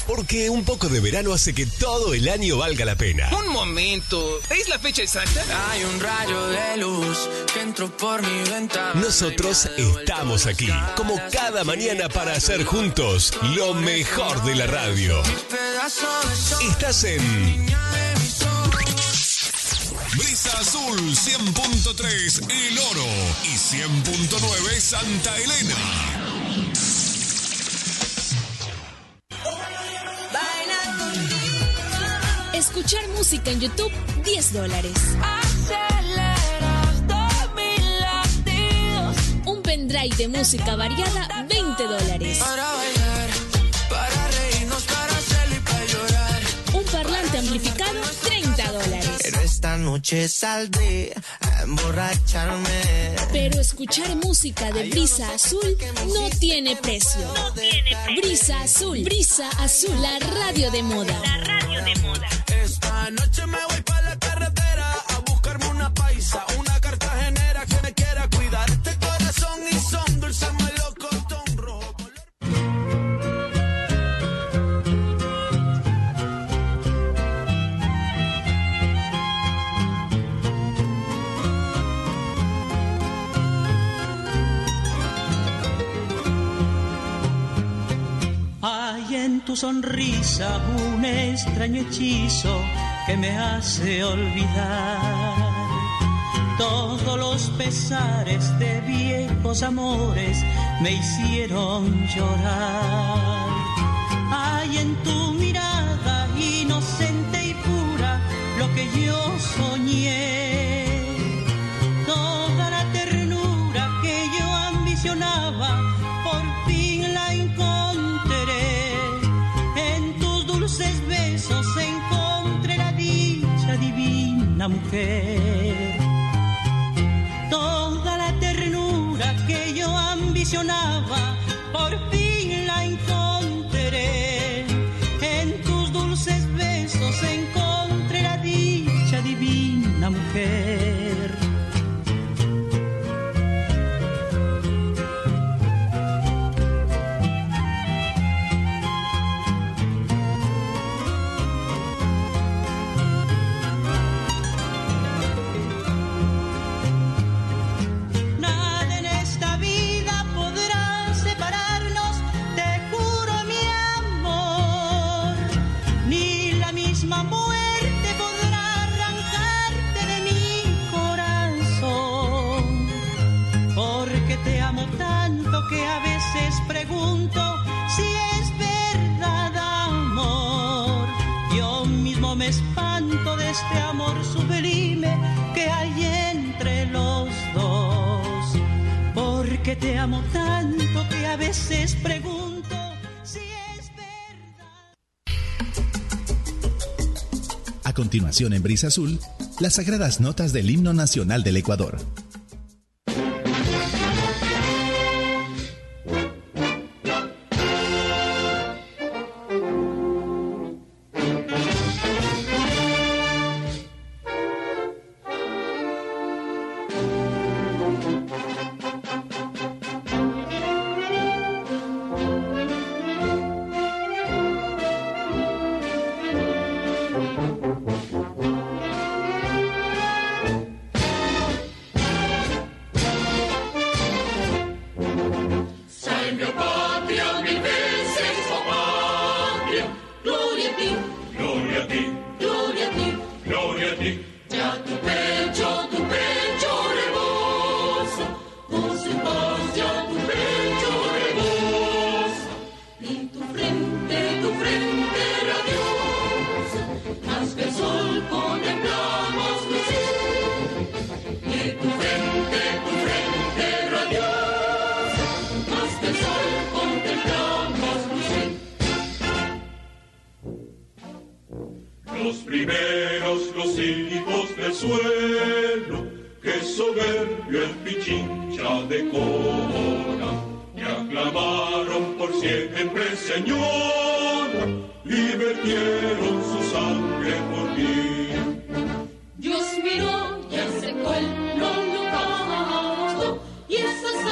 Porque un poco de verano hace que todo el año valga la pena. Un momento, ¿es la fecha exacta? Hay un rayo de luz que entró por mi ventana. Nosotros estamos aquí, como cada mañana, para hacer juntos lo mejor de la radio. Estás en Brisa Azul 100.3 El Oro y 100.9 Santa Elena. Escuchar música en YouTube, $10. Un pendrive de música variada, $20. Para reírnos, para hacerlo y para llorar. Un parlante amplificado, $30. Pero esta noche saldré a emborracharme. Pero escuchar música de Brisa Azul no tiene precio. Brisa Azul, la radio de moda. Esta noche me voy para la carretera a buscarme una paisa, una cartagenera que me quiera cuidar este corazón y son dulces melocotón rojo color. Hay en tu sonrisa un extraño hechizo que me hace olvidar todos los pesares de viejos amores me hicieron llorar. Hay en tu mirada inocente y pura lo que yo soñé, toda la ternura que yo ambicionaba, por fin la encontré. En tus dulces besos encontré la dicha divina, mujer. Toda la ternura que yo ambicionaba, por fin la encontré. En tus dulces besos encontré la dicha divina, mujer. Que a veces pregunto si es verdad amor. Yo mismo me espanto de este amor sublime que hay entre los dos. Porque te amo tanto que a veces pregunto si es verdad. A continuación en Brisa Azul, las sagradas notas del himno nacional del Ecuador.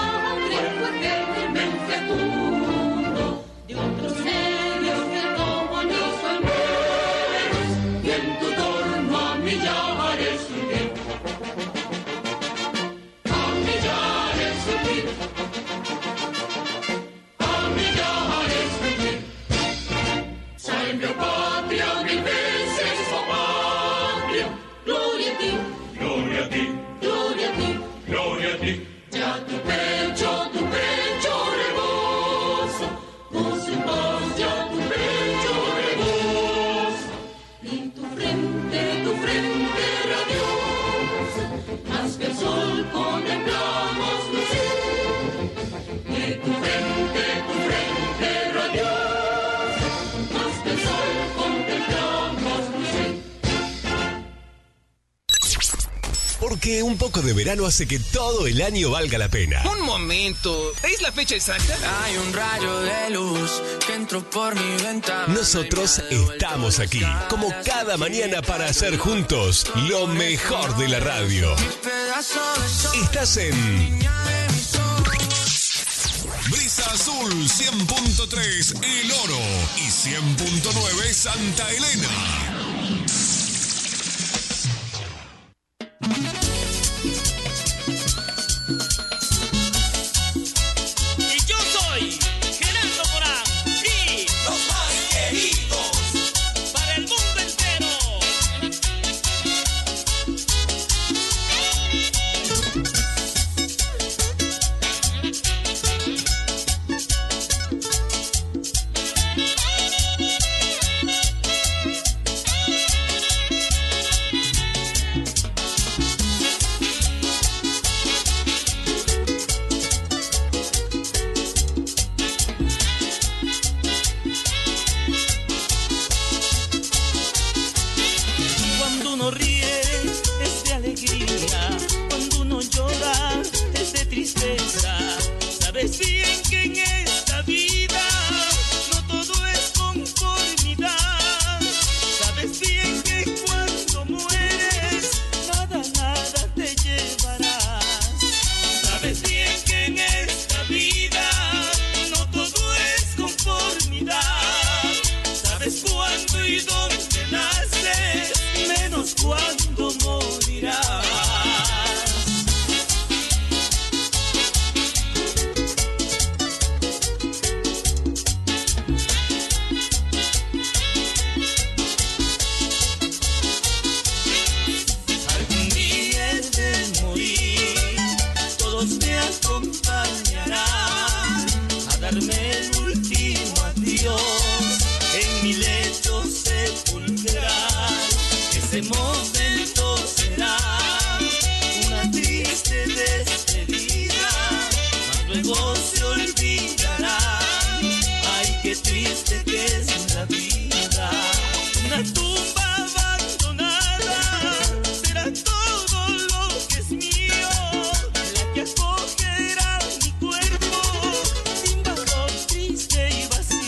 De otros medios que Porque un poco de verano hace que todo el año valga la pena. Un momento, ¿es la fecha exacta? Hay un rayo de luz que entró por mi ventana. Nosotros estamos aquí, como cada mañana, para hacer juntos lo mejor de la radio. Estás en Brisa Azul 100.3 El Oro y 100.9 Santa Elena.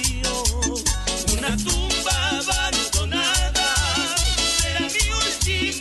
Una tumba abandonada será mi última.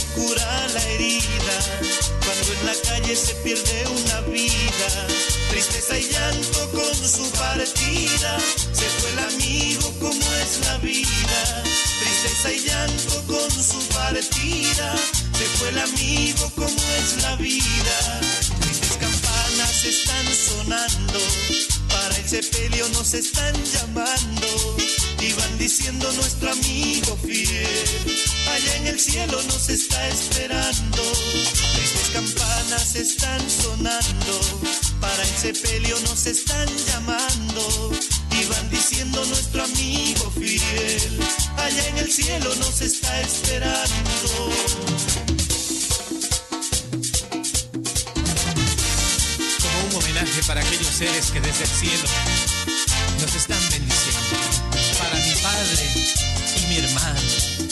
cura la herida, cuando en la calle se pierde una vida, tristeza y llanto con su partida, se fue el amigo como es la vida, tristeza y llanto con su partida, se fue el amigo como es la vida, tristes campanas están sonando, para el sepelio nos están llamando, y van diciendo nuestro amigo fiel, allá en el cielo nos está esperando, tristes campanas están sonando, para el sepelio nos están llamando, y van diciendo nuestro amigo fiel, allá en el cielo nos está esperando. Como un homenaje para aquellos seres que desde el cielo nos están bendiciendo, para mi padre y mi hermano.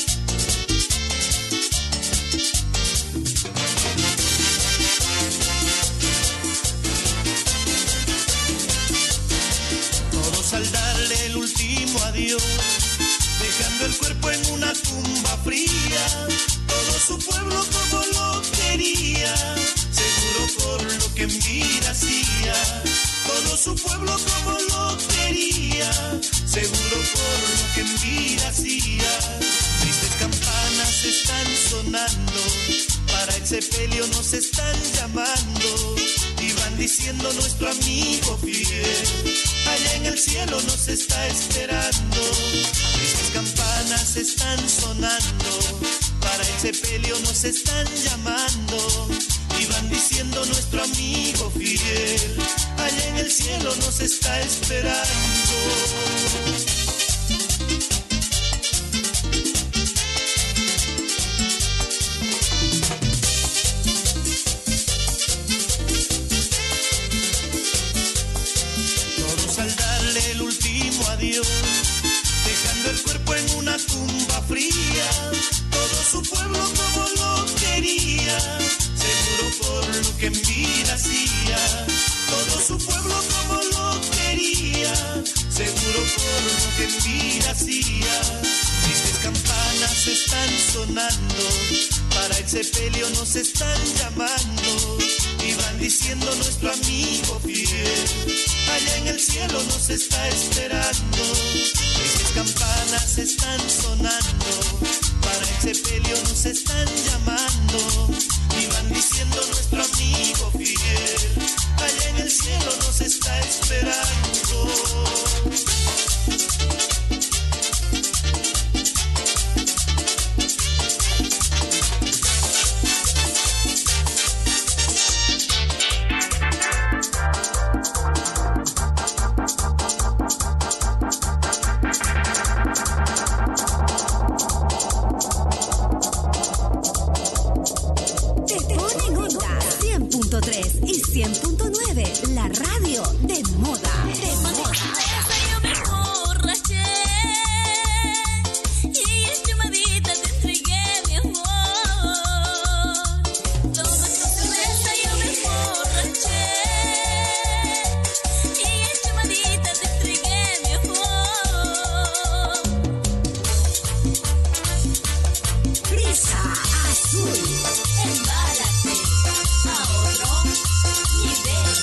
Todos al darle el último adiós, dejando el cuerpo en una tumba fría, todo su pueblo como lo quería, seguro por lo que en vida hacía, todo su pueblo como lo quería, seguro por lo que en vida hacía, tristes campanas están sonando, para el sepelio nos están llamando, y van diciendo nuestro amigo fiel, allá en el cielo nos está esperando, tristes campanas están sonando, para el sepelio nos están llamando, y van diciendo nuestro amigo fiel, allá en el cielo nos está esperando. Todos al darle el último adiós, dejando el cuerpo en una tumba fría, todo su pueblo como lo quería, seguro por lo que en vida hacía, todo su pueblo como lo quería, seguro por lo que en vida hacía, tristes campanas están sonando, para el sepelio nos están llamando, y van diciendo nuestro amigo fiel, allá en el cielo nos está esperando, tristes campanas están sonando, para el sepelio nos están llamando, y van diciendo nuestro amigo fiel, allá en el cielo nos está esperando. Te pone en onda 100.3 y 100.9, la radio de moda. De moda. Yo me emborraché y en llamadita te entregué mi amor. Tomando cerveza yo me emborraché y en llamadita te entregué mi amor. Brisa Azul. Embárate a otro nivel.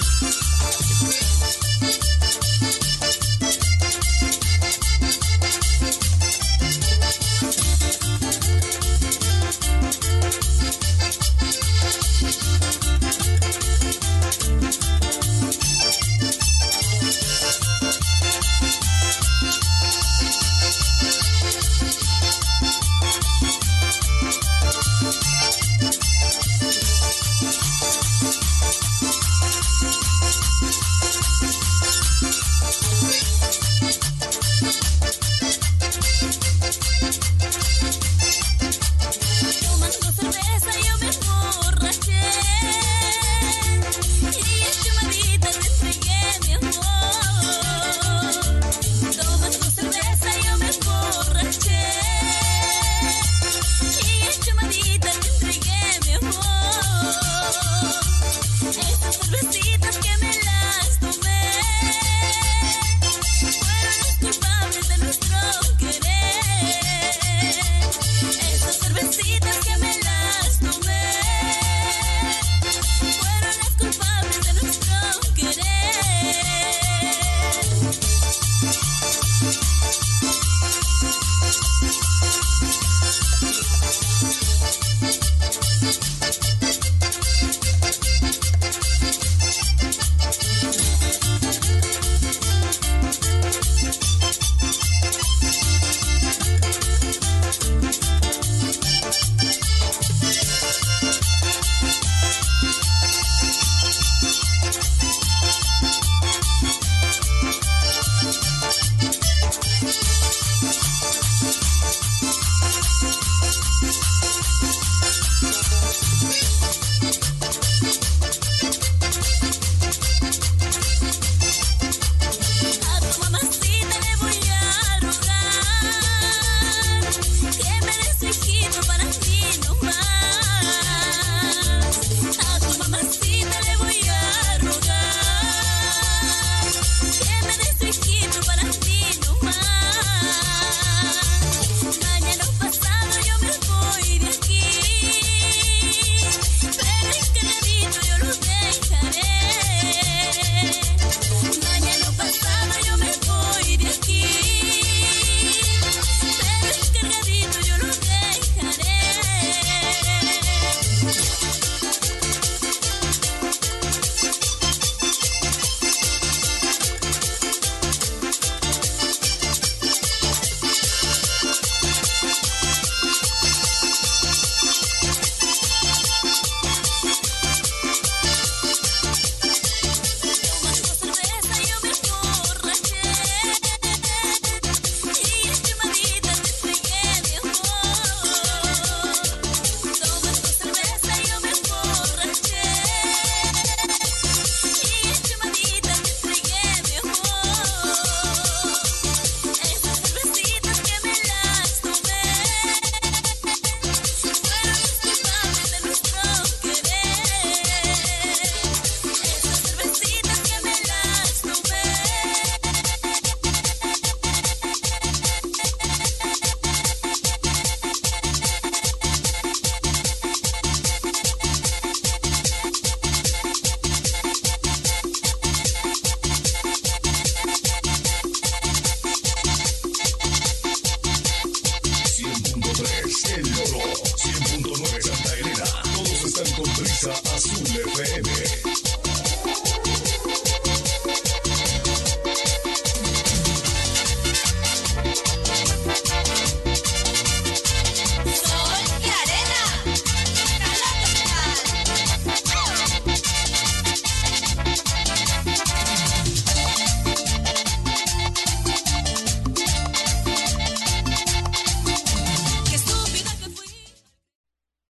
FM.